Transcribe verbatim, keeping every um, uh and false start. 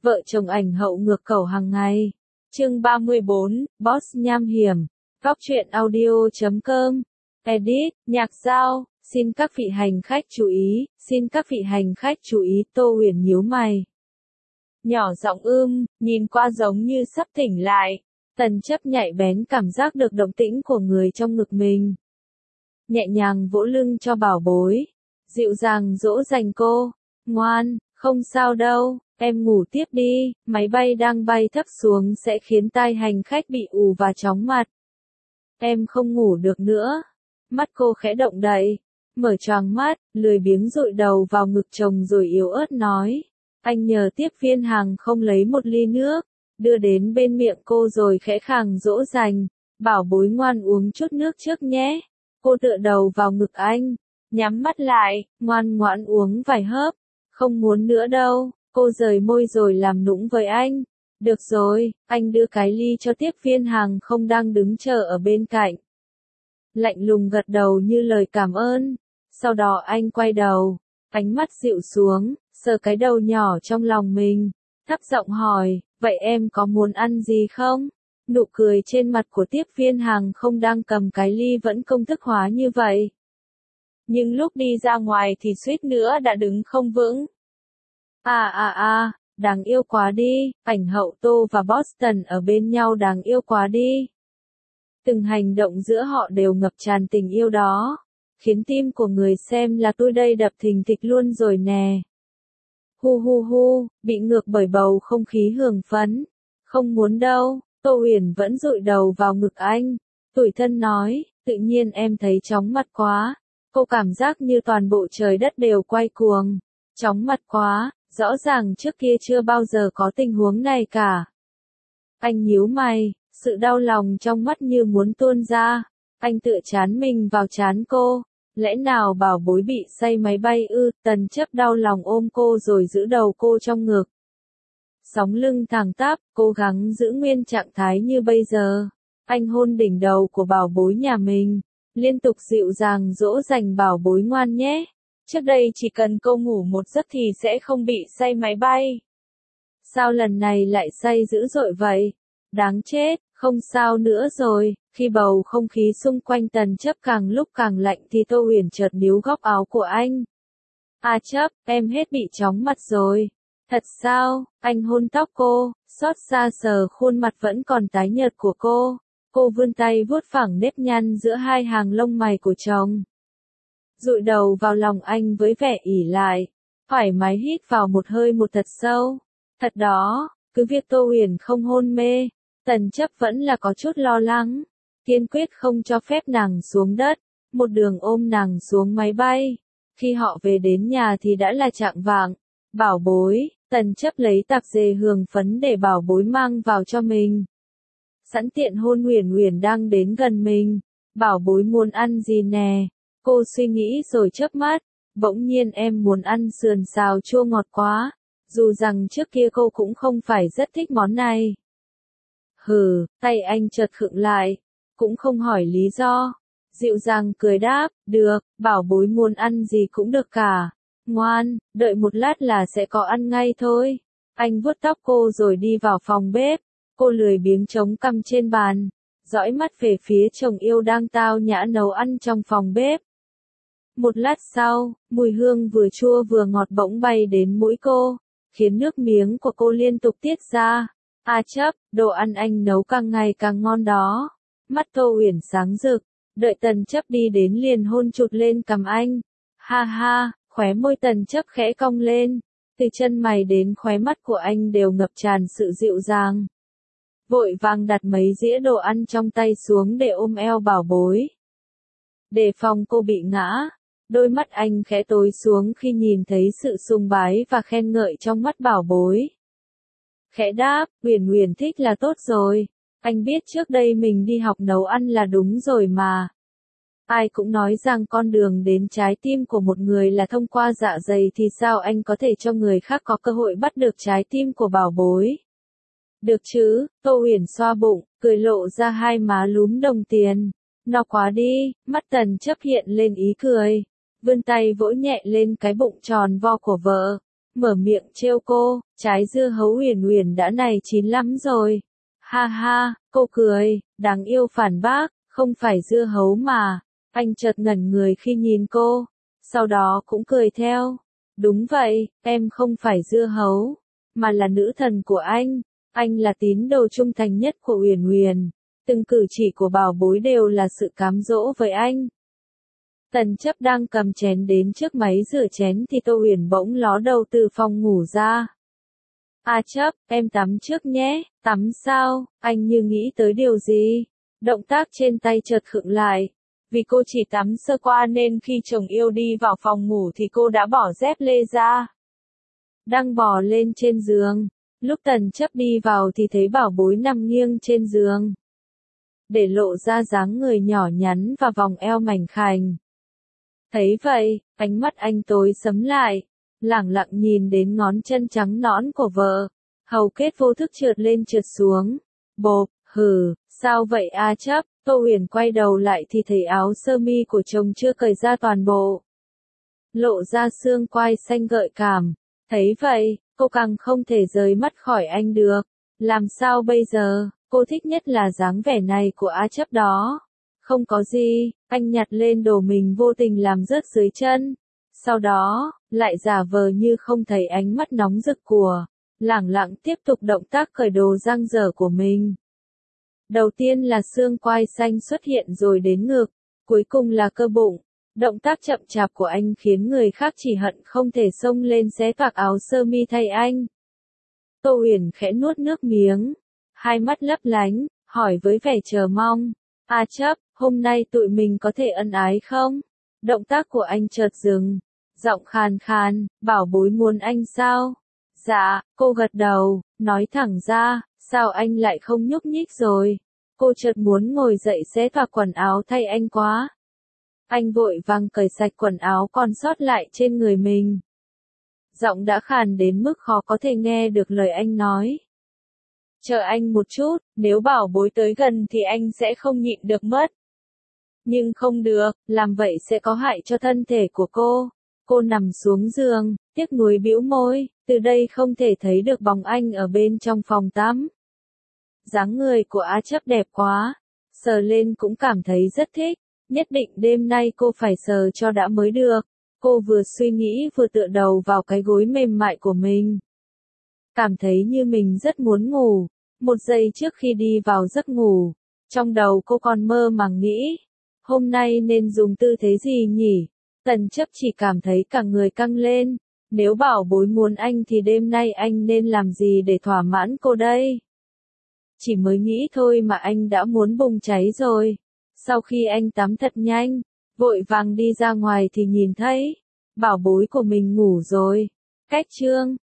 Vợ chồng ảnh hậu ngược cầu hàng ngày. Chương ba mươi bốn, Boss nham hiểm. Góc truyện audio chấm com. Edit, nhạc giao. Xin các vị hành khách chú ý, xin các vị hành khách chú ý. Tô Huyền nhíu mày. Nhỏ giọng ưm, nhìn qua giống như sắp tỉnh lại. Tần chấp nhạy bén cảm giác được động tĩnh của người trong ngực mình. Nhẹ nhàng vỗ lưng cho bảo bối. Dịu dàng dỗ dành cô. Ngoan, không sao đâu, em ngủ tiếp đi, máy bay đang bay thấp xuống sẽ khiến tai hành khách bị ù và chóng mặt. Em không ngủ được nữa. Mắt cô khẽ động đậy, mở choàng mắt, lười biếng dụi đầu vào ngực chồng rồi yếu ớt nói. Anh nhờ tiếp viên hàng không lấy một ly nước, đưa đến bên miệng cô rồi khẽ khàng dỗ dành. Bảo bối ngoan uống chút nước trước nhé. Cô tựa đầu vào ngực anh, nhắm mắt lại, ngoan ngoãn uống vài hớp. Không muốn nữa đâu, cô rời môi rồi làm nũng với anh. Được rồi, anh đưa cái ly cho tiếp viên hàng không đang đứng chờ ở bên cạnh. Lạnh lùng gật đầu như lời cảm ơn. Sau đó anh quay đầu, ánh mắt dịu xuống, sờ cái đầu nhỏ trong lòng mình. Thấp giọng hỏi, vậy em có muốn ăn gì không? Nụ cười trên mặt của tiếp viên hàng không đang cầm cái ly vẫn công thức hóa như vậy. Nhưng lúc đi ra ngoài thì suýt nữa đã đứng không vững. À à à, đáng yêu quá đi, ảnh hậu Tô và Boston ở bên nhau đáng yêu quá đi. Từng hành động giữa họ đều ngập tràn tình yêu đó, khiến tim của người xem là tôi đây đập thình thịch luôn rồi nè. Hu hu hu, bị ngược bởi bầu không khí hưởng phấn. Không muốn đâu, Tô Huyền vẫn dụi đầu vào ngực anh. Tủi thân nói, tự nhiên em thấy chóng mặt quá. Cô cảm giác như toàn bộ trời đất đều quay cuồng. Chóng mặt quá, rõ ràng trước kia chưa bao giờ có tình huống này cả. Anh nhíu mày, sự đau lòng trong mắt như muốn tuôn ra. Anh tựa chán mình vào chán cô. Lẽ nào bảo bối bị say máy bay ư? Tần chấp đau lòng ôm cô rồi giữ đầu cô trong ngực. Sóng lưng thẳng tắp, cố gắng giữ nguyên trạng thái như bây giờ. Anh hôn đỉnh đầu của bảo bối nhà mình. Liên tục dịu dàng dỗ dành bảo bối ngoan nhé. Trước đây chỉ cần cô ngủ một giấc thì sẽ không bị say máy bay. Sao lần này lại say dữ dội vậy? Đáng chết, không sao nữa rồi. Khi bầu không khí xung quanh Tần chấp càng lúc càng lạnh thì Tô Huyền chợt níu góc áo của anh. À chấp, em hết bị chóng mặt rồi. Thật sao? Anh hôn tóc cô, xót xa sờ khuôn mặt vẫn còn tái nhợt của cô. Cô vươn tay vuốt phẳng nếp nhăn giữa hai hàng lông mày của chồng. Dụi đầu vào lòng anh với vẻ ỉ lại. Thoải mái hít vào một hơi một thật sâu. Thật đó, cứ việc Tô Huyền không hôn mê, Tần chấp vẫn là có chút lo lắng. Kiên quyết không cho phép nàng xuống đất. Một đường ôm nàng xuống máy bay. Khi họ về đến nhà thì đã là chạng vạng. Bảo bối, Tần chấp lấy tạp dề hương phấn để bảo bối mang vào cho mình. Sẵn tiện hôn Huyền Huyền đang đến gần mình. Bảo bối muốn ăn gì nè? Cô suy nghĩ rồi chớp mắt. Bỗng nhiên em muốn ăn sườn xào chua ngọt quá. Dù rằng trước kia cô cũng không phải rất thích món này. Hừ, tay anh chợt khựng lại. Cũng không hỏi lý do. Dịu dàng cười đáp, được, bảo bối muốn ăn gì cũng được cả. Ngoan, đợi một lát là sẽ có ăn ngay thôi. Anh vuốt tóc cô rồi đi vào phòng bếp. Cô lười biếng chống cằm trên bàn, dõi mắt về phía chồng yêu đang tao nhã nấu ăn trong phòng bếp. Một lát sau, mùi hương vừa chua vừa ngọt bỗng bay đến mũi cô, khiến nước miếng của cô liên tục tiết ra. À chấp, đồ ăn anh nấu càng ngày càng ngon đó. Mắt Tô Huyền sáng rực, đợi Tần chấp đi đến liền hôn chụt lên cằm anh. Ha ha, khóe môi Tần chấp khẽ cong lên, từ chân mày đến khóe mắt của anh đều ngập tràn sự dịu dàng. Vội vàng đặt mấy dĩa đồ ăn trong tay xuống để ôm eo bảo bối. Đề phòng cô bị ngã, đôi mắt anh khẽ tối xuống khi nhìn thấy sự sùng bái và khen ngợi trong mắt bảo bối. Khẽ đáp, Huyền Huyền thích là tốt rồi, anh biết trước đây mình đi học nấu ăn là đúng rồi mà. Ai cũng nói rằng con đường đến trái tim của một người là thông qua dạ dày thì sao anh có thể cho người khác có cơ hội bắt được trái tim của bảo bối. Được chứ, Tô Huyền xoa bụng, cười lộ ra hai má lúm đồng tiền. Nó quá đi, mắt Tần chấp hiện lên ý cười. Vươn tay vỗ nhẹ lên cái bụng tròn vo của vợ. mở miệng trêu cô, trái dưa hấu Uyển Uyển đã này chín lắm rồi. Ha ha, cô cười, đáng yêu phản bác, không phải dưa hấu mà. Anh chợt ngẩn người khi nhìn cô, sau đó cũng cười theo. Đúng vậy, em không phải dưa hấu, mà là nữ thần của anh. Anh là tín đồ trung thành nhất của Uyển Uyển. Từng cử chỉ của bảo bối đều là sự cám dỗ với anh. Tần Chấp đang cầm chén đến trước máy rửa chén thì Tô Uyển bỗng ló đầu từ phòng ngủ ra. A Chấp, em tắm trước nhé. Tắm sao? Anh như nghĩ tới điều gì. Động tác trên tay chợt khựng lại. Vì cô chỉ tắm sơ qua nên khi chồng yêu đi vào phòng ngủ thì cô đã bỏ dép lê ra. Đang bò lên trên giường. Lúc Tần Chấp đi vào thì thấy bảo bối nằm nghiêng trên giường, để lộ ra dáng người nhỏ nhắn và vòng eo mảnh khảnh. Thấy vậy, ánh mắt anh tối sẫm lại, lẳng lặng nhìn đến ngón chân trắng nõn của vợ. Hầu kết vô thức trượt lên trượt xuống. Bộp, hừ, sao vậy A Chấp? Tô Uyển quay đầu lại thì thấy áo sơ mi của chồng chưa cởi ra toàn bộ, lộ ra xương quai xanh gợi cảm. Thấy vậy, cô càng không thể rời mắt khỏi anh được. Làm sao bây giờ? Cô thích nhất là dáng vẻ này của A Chấp đó. Không có gì, anh nhặt lên đồ mình vô tình làm rớt dưới chân. Sau đó, lại giả vờ như không thấy ánh mắt nóng rực của, lẳng lặng tiếp tục động tác cởi đồ dang dở của mình. Đầu tiên là xương quai xanh xuất hiện rồi đến ngực, cuối cùng là cơ bụng. Động tác chậm chạp của anh khiến người khác chỉ hận không thể xông lên xé toạc áo sơ mi thay anh. Tô Uyển khẽ nuốt nước miếng, hai mắt lấp lánh, hỏi với vẻ chờ mong. A Chấp, hôm nay tụi mình có thể ân ái không? Động tác của anh chợt dừng, giọng khàn khàn, bảo bối muốn anh sao? Dạ, cô gật đầu, nói thẳng ra, sao anh lại không nhúc nhích rồi? Cô chợt muốn ngồi dậy xé toạc quần áo thay anh quá. Anh vội vàng cởi sạch quần áo còn sót lại trên người mình. Giọng đã khàn đến mức khó có thể nghe được lời anh nói. Chờ anh một chút, nếu bảo bối tới gần thì anh sẽ không nhịn được mất. Nhưng không được, làm vậy sẽ có hại cho thân thể của cô. Cô nằm xuống giường, tiếc nuối bĩu môi, từ đây không thể thấy được bóng anh ở bên trong phòng tắm. Dáng người của A Chấp đẹp quá, sờ lên cũng cảm thấy rất thích, nhất định đêm nay cô phải sờ cho đã mới được. Cô vừa suy nghĩ vừa tựa đầu vào cái gối mềm mại của mình. Cảm thấy như mình rất muốn ngủ. Một giây trước khi đi vào giấc ngủ, trong đầu cô còn mơ màng nghĩ, hôm nay nên dùng tư thế gì nhỉ? Tần Chấp chỉ cảm thấy cả người căng lên. Nếu bảo bối muốn anh thì đêm nay anh nên làm gì để thỏa mãn cô đây? Chỉ mới nghĩ thôi mà anh đã muốn bùng cháy rồi. Sau khi anh tắm thật nhanh, vội vàng đi ra ngoài thì nhìn thấy, bảo bối của mình ngủ rồi. Cách chương